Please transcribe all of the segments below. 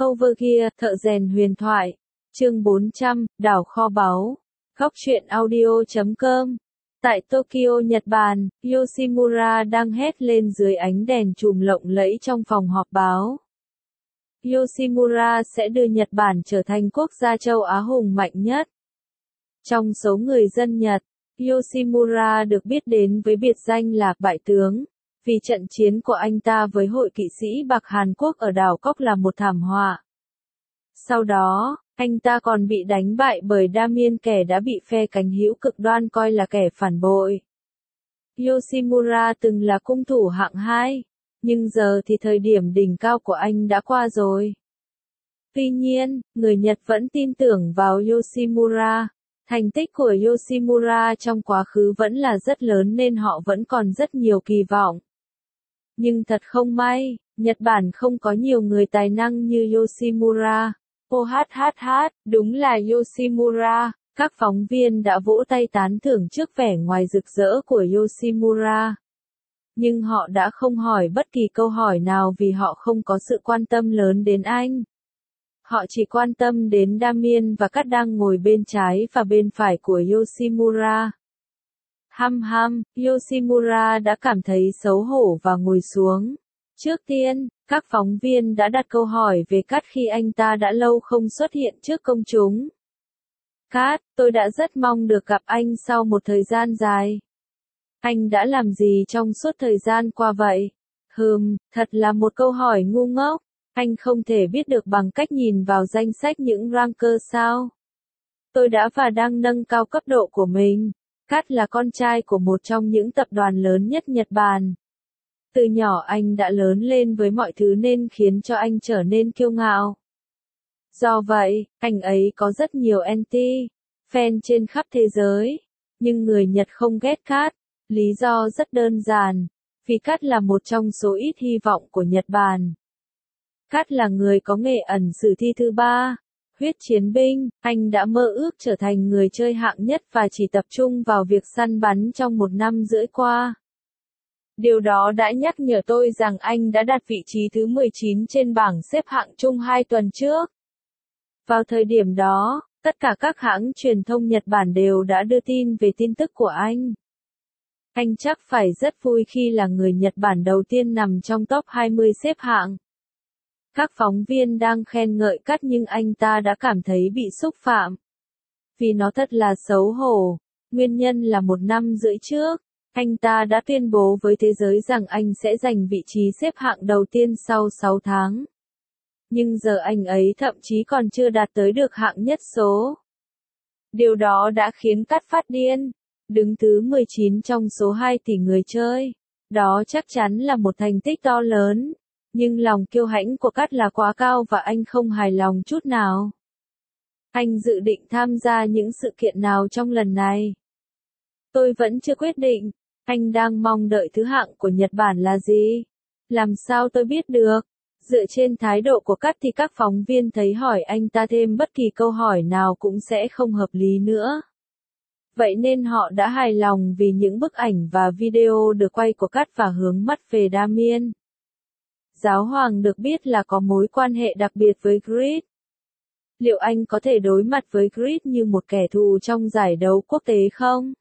Overgear, thợ rèn huyền thoại. Chương 400, đảo kho báu. Góc truyện audio.com. Tại Tokyo, Nhật Bản, Yoshimura đang hét lên dưới ánh đèn chùm lộng lẫy trong phòng họp báo. Yoshimura sẽ đưa Nhật Bản trở thành quốc gia châu Á hùng mạnh nhất. Trong số người dân Nhật, Yoshimura được biết đến với biệt danh là bại tướng, vì trận chiến của anh ta với hội kỵ sĩ Bạc Hàn Quốc ở đảo Cốc là một thảm họa. Sau đó, anh ta còn bị đánh bại bởi Damien, kẻ đã bị phe cánh hữu cực đoan coi là kẻ phản bội. Yoshimura từng là cung thủ hạng 2, nhưng giờ thì thời điểm đỉnh cao của anh đã qua rồi. Tuy nhiên, người Nhật vẫn tin tưởng vào Yoshimura. Thành tích của Yoshimura trong quá khứ vẫn là rất lớn nên họ vẫn còn rất nhiều kỳ vọng. Nhưng thật không may, Nhật Bản không có nhiều người tài năng như Yoshimura. Đúng là Yoshimura. Các phóng viên đã vỗ tay tán thưởng trước vẻ ngoài rực rỡ của Yoshimura. Nhưng họ đã không hỏi bất kỳ câu hỏi nào vì họ không có sự quan tâm lớn đến anh. Họ chỉ quan tâm đến Damien và Cát đang ngồi bên trái và bên phải của Yoshimura. Yoshimura đã cảm thấy xấu hổ và ngồi xuống. Trước tiên, các phóng viên đã đặt câu hỏi về Cát khi anh ta đã lâu không xuất hiện trước công chúng. Cát, tôi đã rất mong được gặp anh sau một thời gian dài. Anh đã làm gì trong suốt thời gian qua vậy? Thật là một câu hỏi ngu ngốc. Anh không thể biết được bằng cách nhìn vào danh sách những ranker sao? Tôi đã và đang nâng cao cấp độ của mình. Cát là con trai của một trong những tập đoàn lớn nhất Nhật Bản. Từ nhỏ anh đã lớn lên với mọi thứ nên khiến cho anh trở nên kiêu ngạo. Do vậy, anh ấy có rất nhiều fan trên khắp thế giới. Nhưng người Nhật không ghét Cát. Lý do rất đơn giản. Vì Cát là một trong số ít hy vọng của Nhật Bản. Cát là người có nghề ẩn sử thi thứ 3, huyết chiến binh. Anh đã mơ ước trở thành người chơi hạng nhất và chỉ tập trung vào việc săn bắn trong 1 năm rưỡi qua. Điều đó đã nhắc nhở tôi rằng anh đã đạt vị trí thứ 19 trên bảng xếp hạng chung 2 tuần trước. Vào thời điểm đó, tất cả các hãng truyền thông Nhật Bản đều đã đưa tin về tin tức của anh. Anh chắc phải rất vui khi là người Nhật Bản đầu tiên nằm trong top 20 xếp hạng. Các phóng viên đang khen ngợi Cát nhưng anh ta đã cảm thấy bị xúc phạm. Vì nó thật là xấu hổ. Nguyên nhân là 1 năm rưỡi trước, anh ta đã tuyên bố với thế giới rằng anh sẽ giành vị trí xếp hạng đầu tiên sau 6 tháng. Nhưng giờ anh ấy thậm chí còn chưa đạt tới được hạng nhất số. Điều đó đã khiến Cát phát điên. Đứng thứ 19 trong số 2 tỷ người chơi. Đó chắc chắn là một thành tích to lớn. Nhưng lòng kiêu hãnh của Cát là quá cao và anh không hài lòng chút nào. Anh dự định tham gia những sự kiện nào trong lần này? Tôi vẫn chưa quyết định. Anh đang mong đợi thứ hạng của Nhật Bản là gì? Làm sao tôi biết được? Dựa trên thái độ của Cát thì các phóng viên thấy hỏi anh ta thêm bất kỳ câu hỏi nào cũng sẽ không hợp lý nữa. Vậy nên họ đã hài lòng vì những bức ảnh và video được quay của Cát và hướng mắt về Damien. Giáo hoàng được biết là có mối quan hệ đặc biệt với Grid. Liệu anh có thể đối mặt với Grid như một kẻ thù trong giải đấu quốc tế không?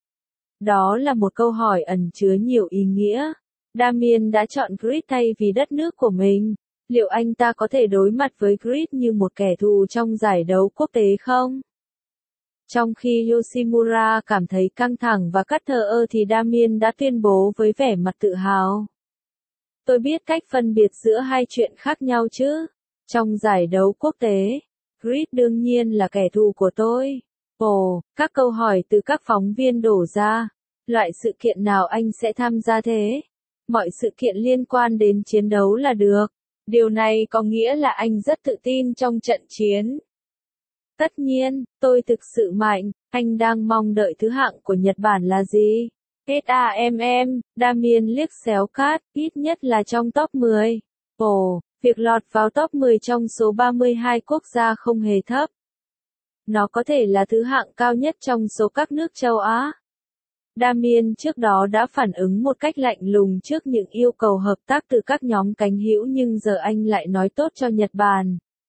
Đó là một câu hỏi ẩn chứa nhiều ý nghĩa. Damien đã chọn Grid thay vì đất nước của mình. Liệu anh ta có thể đối mặt với Grid như một kẻ thù trong giải đấu quốc tế không? Trong khi Yoshimura cảm thấy căng thẳng và Cát thờ ơ thì Damien đã tuyên bố với vẻ mặt tự hào. Tôi biết cách phân biệt giữa hai chuyện khác nhau chứ. Trong giải đấu quốc tế, Grid đương nhiên là kẻ thù của tôi. Các câu hỏi từ các phóng viên đổ ra. Loại sự kiện nào anh sẽ tham gia thế? Mọi sự kiện liên quan đến chiến đấu là được. Điều này có nghĩa là anh rất tự tin trong trận chiến. Tất nhiên, tôi thực sự mạnh. Anh đang mong đợi thứ hạng của Nhật Bản là gì? Damien liếc xéo Cát, ít nhất là trong top 10. Việc lọt vào top 10 trong số 32 quốc gia không hề thấp. Nó có thể là thứ hạng cao nhất trong số các nước châu Á. Damien trước đó đã phản ứng một cách lạnh lùng trước những yêu cầu hợp tác từ các nhóm cánh hữu nhưng giờ anh lại nói tốt cho Nhật Bản.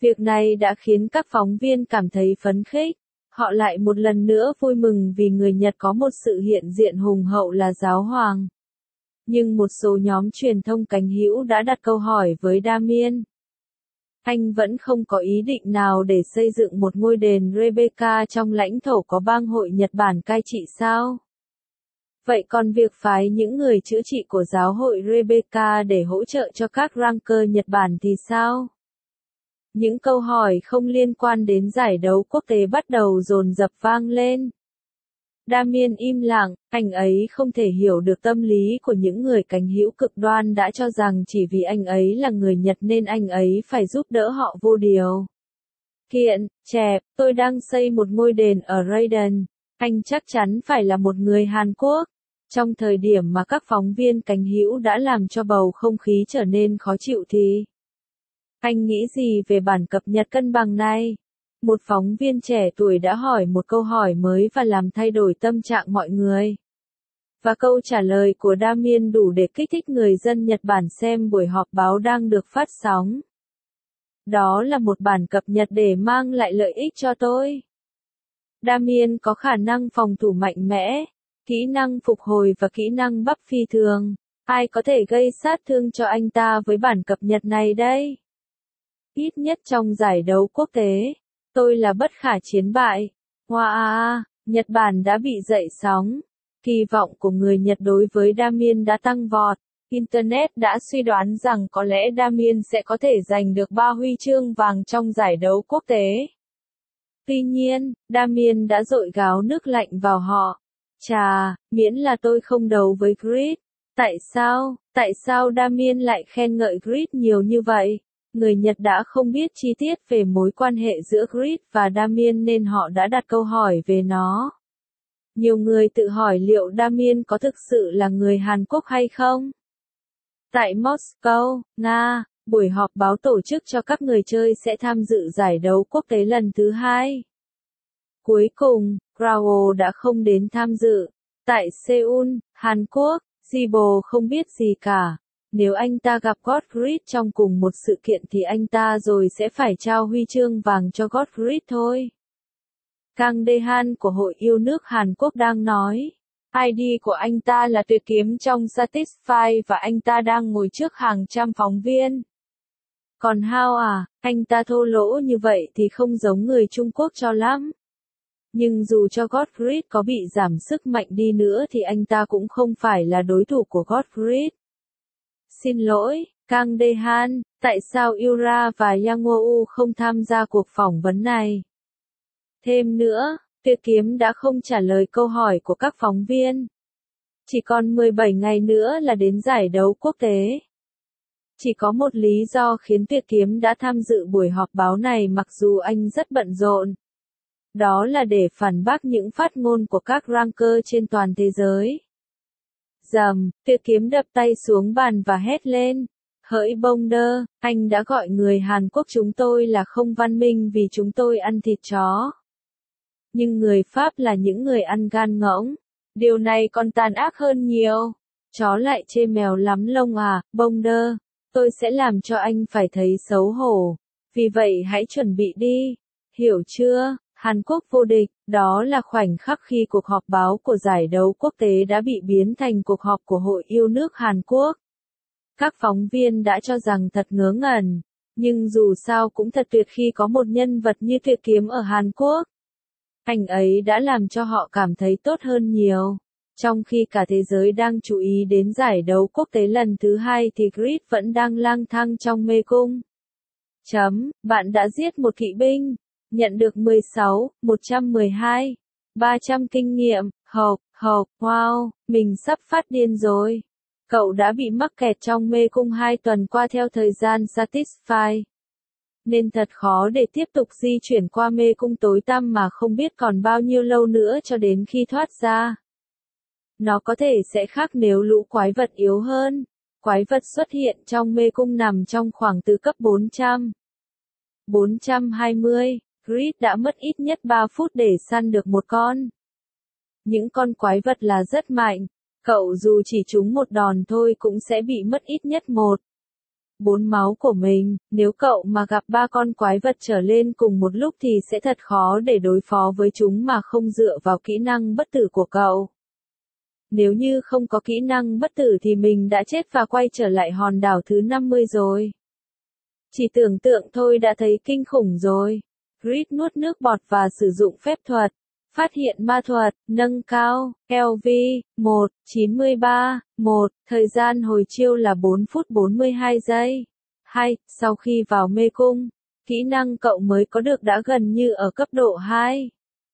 Việc này đã khiến các phóng viên cảm thấy phấn khích. Họ lại một lần nữa vui mừng vì người Nhật có một sự hiện diện hùng hậu là giáo hoàng. Nhưng một số nhóm truyền thông cánh hữu đã đặt câu hỏi với Damien. Anh vẫn không có ý định nào để xây dựng một ngôi đền Rebecca trong lãnh thổ có bang hội Nhật Bản cai trị sao? Vậy còn việc phái những người chữa trị của giáo hội Rebecca để hỗ trợ cho các ranker Nhật Bản thì sao? Những câu hỏi không liên quan đến giải đấu quốc tế bắt đầu dồn dập vang lên. Damien im lặng, anh ấy không thể hiểu được tâm lý của những người cánh hữu cực đoan đã cho rằng chỉ vì anh ấy là người Nhật nên anh ấy phải giúp đỡ họ vô điều kiện. Chẹp, tôi đang xây một ngôi đền ở Raiden. Anh chắc chắn phải là một người Hàn Quốc. Trong thời điểm mà các phóng viên cánh hữu đã làm cho bầu không khí trở nên khó chịu thì anh nghĩ gì về bản cập nhật cân bằng này? Một phóng viên trẻ tuổi đã hỏi một câu hỏi mới và làm thay đổi tâm trạng mọi người. Và câu trả lời của Damien đủ để kích thích người dân Nhật Bản xem buổi họp báo đang được phát sóng. Đó là một bản cập nhật để mang lại lợi ích cho tôi. Damien có khả năng phòng thủ mạnh mẽ, kỹ năng phục hồi và kỹ năng bắp phi thường. Ai có thể gây sát thương cho anh ta với bản cập nhật này đây? Ít nhất trong giải đấu quốc tế, tôi là bất khả chiến bại. Wow, Nhật Bản đã bị dậy sóng. Kỳ vọng của người Nhật đối với Damien đã tăng vọt. Internet đã suy đoán rằng có lẽ Damien sẽ có thể giành được 3 huy chương vàng trong giải đấu quốc tế. Tuy nhiên, Damien đã dội gáo nước lạnh vào họ. Chà, miễn là tôi không đấu với Grid. Tại sao Damien lại khen ngợi Grid nhiều như vậy? Người Nhật đã không biết chi tiết về mối quan hệ giữa Grid và Damien nên họ đã đặt câu hỏi về nó. Nhiều người tự hỏi liệu Damien có thực sự là người Hàn Quốc hay không? Tại Moscow, Nga, buổi họp báo tổ chức cho các người chơi sẽ tham dự giải đấu quốc tế lần thứ 2. Cuối cùng, Krao đã không đến tham dự. Tại Seoul, Hàn Quốc, Jibo không biết gì cả. Nếu anh ta gặp Gottfried trong cùng một sự kiện thì anh ta rồi sẽ phải trao huy chương vàng cho Gottfried thôi. Kang Dae-han của Hội Yêu nước Hàn Quốc đang nói. ID của anh ta là tuyệt kiếm trong Satisfy và anh ta đang ngồi trước hàng trăm phóng viên. Còn Hao anh ta thô lỗ như vậy thì không giống người Trung Quốc cho lắm. Nhưng dù cho Gottfried có bị giảm sức mạnh đi nữa thì anh ta cũng không phải là đối thủ của Gottfried. Xin lỗi, Kang Dae-han, tại sao Yura và Yang Woo không tham gia cuộc phỏng vấn này? Thêm nữa, Tuyệt kiếm đã không trả lời câu hỏi của các phóng viên. Chỉ còn 17 ngày nữa là đến giải đấu quốc tế. Chỉ có một lý do khiến Tuyệt kiếm đã tham dự buổi họp báo này mặc dù anh rất bận rộn. Đó là để phản bác những phát ngôn của các ranker trên toàn thế giới. Rầm, Tuyệt kiếm đập tay xuống bàn và hét lên. Hỡi bông đơ, anh đã gọi người Hàn Quốc chúng tôi là không văn minh vì chúng tôi ăn thịt chó. Nhưng người Pháp là những người ăn gan ngỗng. Điều này còn tàn ác hơn nhiều. Chó lại chê mèo lắm lông bông đơ. Tôi sẽ làm cho anh phải thấy xấu hổ. Vì vậy hãy chuẩn bị đi. Hiểu chưa? Hàn Quốc vô địch. Đó là khoảnh khắc khi cuộc họp báo của giải đấu quốc tế đã bị biến thành cuộc họp của Hội Yêu nước Hàn Quốc. Các phóng viên đã cho rằng thật ngớ ngẩn. Nhưng dù sao cũng thật tuyệt khi có một nhân vật như Tuyệt kiếm ở Hàn Quốc. Anh ấy đã làm cho họ cảm thấy tốt hơn nhiều. Trong khi cả thế giới đang chú ý đến giải đấu quốc tế lần thứ 2 thì Grid vẫn đang lang thang trong mê cung. Bạn đã giết một kỵ binh. Nhận được 16, 112, 300 kinh nghiệm. Wow, mình sắp phát điên rồi. Cậu đã bị mắc kẹt trong mê cung 2 tuần qua theo thời gian Satisfy. Nên thật khó để tiếp tục di chuyển qua mê cung tối tăm mà không biết còn bao nhiêu lâu nữa cho đến khi thoát ra. Nó có thể sẽ khác nếu lũ quái vật yếu hơn. Quái vật xuất hiện trong mê cung nằm trong khoảng từ cấp 420. Grid đã mất ít nhất 3 phút để săn được một con. Những con quái vật là rất mạnh. Cậu dù chỉ trúng một đòn thôi cũng sẽ bị mất ít nhất 1. 4 máu của mình, nếu cậu mà gặp 3 con quái vật trở lên cùng một lúc thì sẽ thật khó để đối phó với chúng mà không dựa vào kỹ năng bất tử của cậu. Nếu như không có kỹ năng bất tử thì mình đã chết và quay trở lại hòn đảo thứ 50 rồi. Chỉ tưởng tượng thôi đã thấy kinh khủng rồi. Grid nuốt nước bọt và sử dụng phép thuật. Phát hiện ma thuật, nâng cao, LV, 1, 93, 1, thời gian hồi chiêu là 4 phút 42 giây. 2, sau khi vào mê cung, kỹ năng cậu mới có được đã gần như ở cấp độ 2.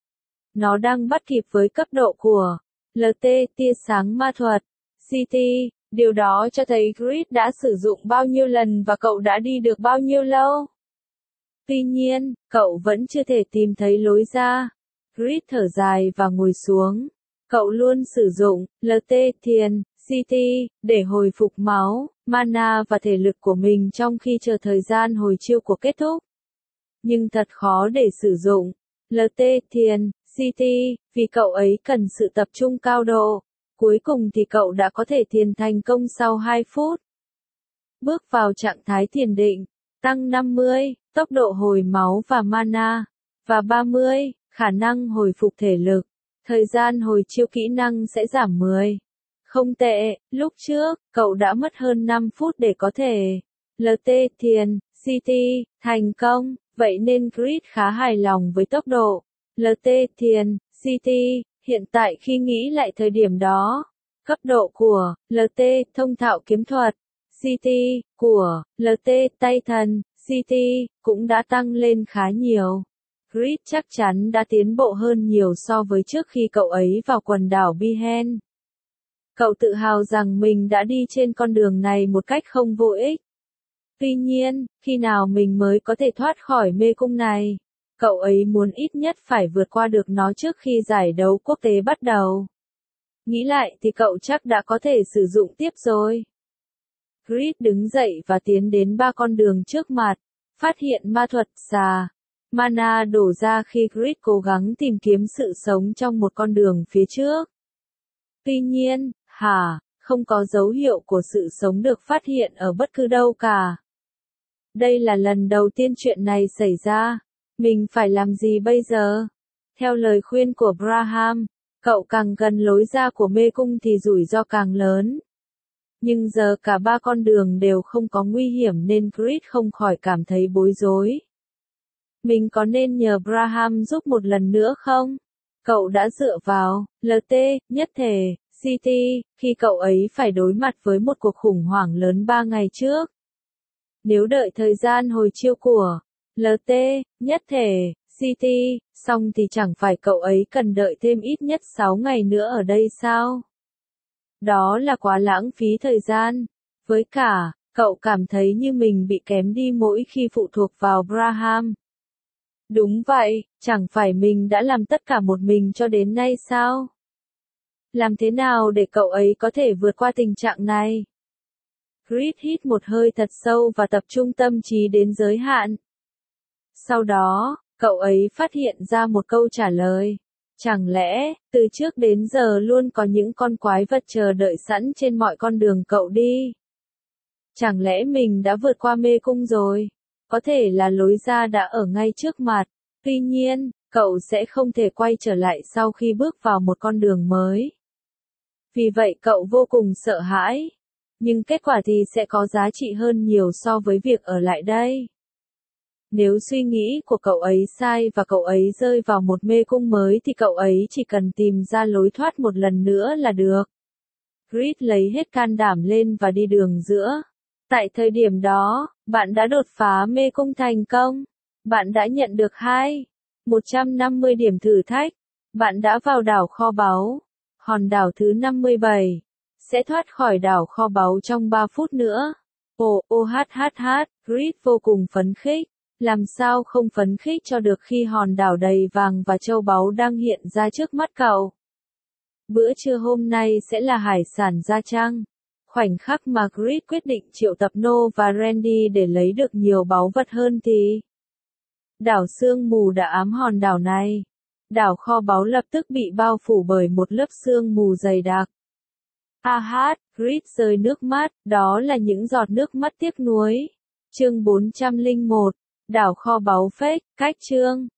Nó đang bắt kịp với cấp độ của LT, tia sáng ma thuật, CT, điều đó cho thấy Grid đã sử dụng bao nhiêu lần và cậu đã đi được bao nhiêu lâu. Tuy nhiên, cậu vẫn chưa thể tìm thấy lối ra. Grid thở dài và ngồi xuống. Cậu luôn sử dụng LT, thiền, CT, để hồi phục máu, mana và thể lực của mình trong khi chờ thời gian hồi chiêu của kết thúc. Nhưng thật khó để sử dụng LT, thiền, CT, vì cậu ấy cần sự tập trung cao độ. Cuối cùng thì cậu đã có thể thiền thành công sau 2 phút. Bước vào trạng thái thiền định, tăng 50, tốc độ hồi máu và mana, và 30, khả năng hồi phục thể lực. Thời gian hồi chiêu kỹ năng sẽ giảm 10. Không tệ, lúc trước, cậu đã mất hơn 5 phút để có thể LT, thiền, CT, thành công, vậy nên Grid khá hài lòng với tốc độ LT, thiền, CT, hiện tại khi nghĩ lại thời điểm đó. Cấp độ của LT, thông thạo kiếm thuật, CT, của LT, tay thần, CT, cũng đã tăng lên khá nhiều. Grid chắc chắn đã tiến bộ hơn nhiều so với trước khi cậu ấy vào quần đảo Bihen. Cậu tự hào rằng mình đã đi trên con đường này một cách không vô ích. Tuy nhiên, khi nào mình mới có thể thoát khỏi mê cung này? Cậu ấy muốn ít nhất phải vượt qua được nó trước khi giải đấu quốc tế bắt đầu. Nghĩ lại thì cậu chắc đã có thể sử dụng tiếp rồi. Grid đứng dậy và tiến đến 3 con đường trước mặt. Phát hiện ma thuật xà. Mana đổ ra khi Grid cố gắng tìm kiếm sự sống trong một con đường phía trước. Tuy nhiên, không có dấu hiệu của sự sống được phát hiện ở bất cứ đâu cả. Đây là lần đầu tiên chuyện này xảy ra. Mình phải làm gì bây giờ? Theo lời khuyên của Braham, cậu càng gần lối ra của mê cung thì rủi ro càng lớn. Nhưng giờ cả 3 con đường đều không có nguy hiểm nên Grid không khỏi cảm thấy bối rối. Mình có nên nhờ Braham giúp một lần nữa không? Cậu đã dựa vào LT, nhất thể, CT, khi cậu ấy phải đối mặt với một cuộc khủng hoảng lớn 3 ngày trước. Nếu đợi thời gian hồi chiêu của LT, nhất thể, CT, xong thì chẳng phải cậu ấy cần đợi thêm ít nhất 6 ngày nữa ở đây sao? Đó là quá lãng phí thời gian. Với cả, cậu cảm thấy như mình bị kém đi mỗi khi phụ thuộc vào Braham. Đúng vậy, chẳng phải mình đã làm tất cả một mình cho đến nay sao? Làm thế nào để cậu ấy có thể vượt qua tình trạng này? Grid hít một hơi thật sâu và tập trung tâm trí đến giới hạn. Sau đó, cậu ấy phát hiện ra một câu trả lời. Chẳng lẽ, từ trước đến giờ luôn có những con quái vật chờ đợi sẵn trên mọi con đường cậu đi? Chẳng lẽ mình đã vượt qua mê cung rồi? Có thể là lối ra đã ở ngay trước mặt. Tuy nhiên, cậu sẽ không thể quay trở lại sau khi bước vào một con đường mới. Vì vậy cậu vô cùng sợ hãi. Nhưng kết quả thì sẽ có giá trị hơn nhiều so với việc ở lại đây. Nếu suy nghĩ của cậu ấy sai và cậu ấy rơi vào một mê cung mới thì cậu ấy chỉ cần tìm ra lối thoát một lần nữa là được. Grid lấy hết can đảm lên và đi đường giữa. Tại thời điểm đó, bạn đã đột phá mê cung thành công. Bạn đã nhận được 150 điểm thử thách. Bạn đã vào đảo kho báu. Hòn đảo thứ 57. Sẽ thoát khỏi đảo kho báu trong 3 phút nữa. Grid vô cùng phấn khích. Làm sao không phấn khích cho được khi hòn đảo đầy vàng và châu báu đang hiện ra trước mắt cậu. Bữa trưa hôm nay sẽ là hải sản da trăng. Khoảnh khắc mà Grid quyết định triệu tập No và Randy để lấy được nhiều báu vật hơn thì đảo sương mù đã ám hòn đảo này. Đảo kho báu lập tức bị bao phủ bởi một lớp sương mù dày đặc. Grit rơi nước mắt, đó là những giọt nước mắt tiếc nuối. Chương 401, đảo kho báu fake, cách chương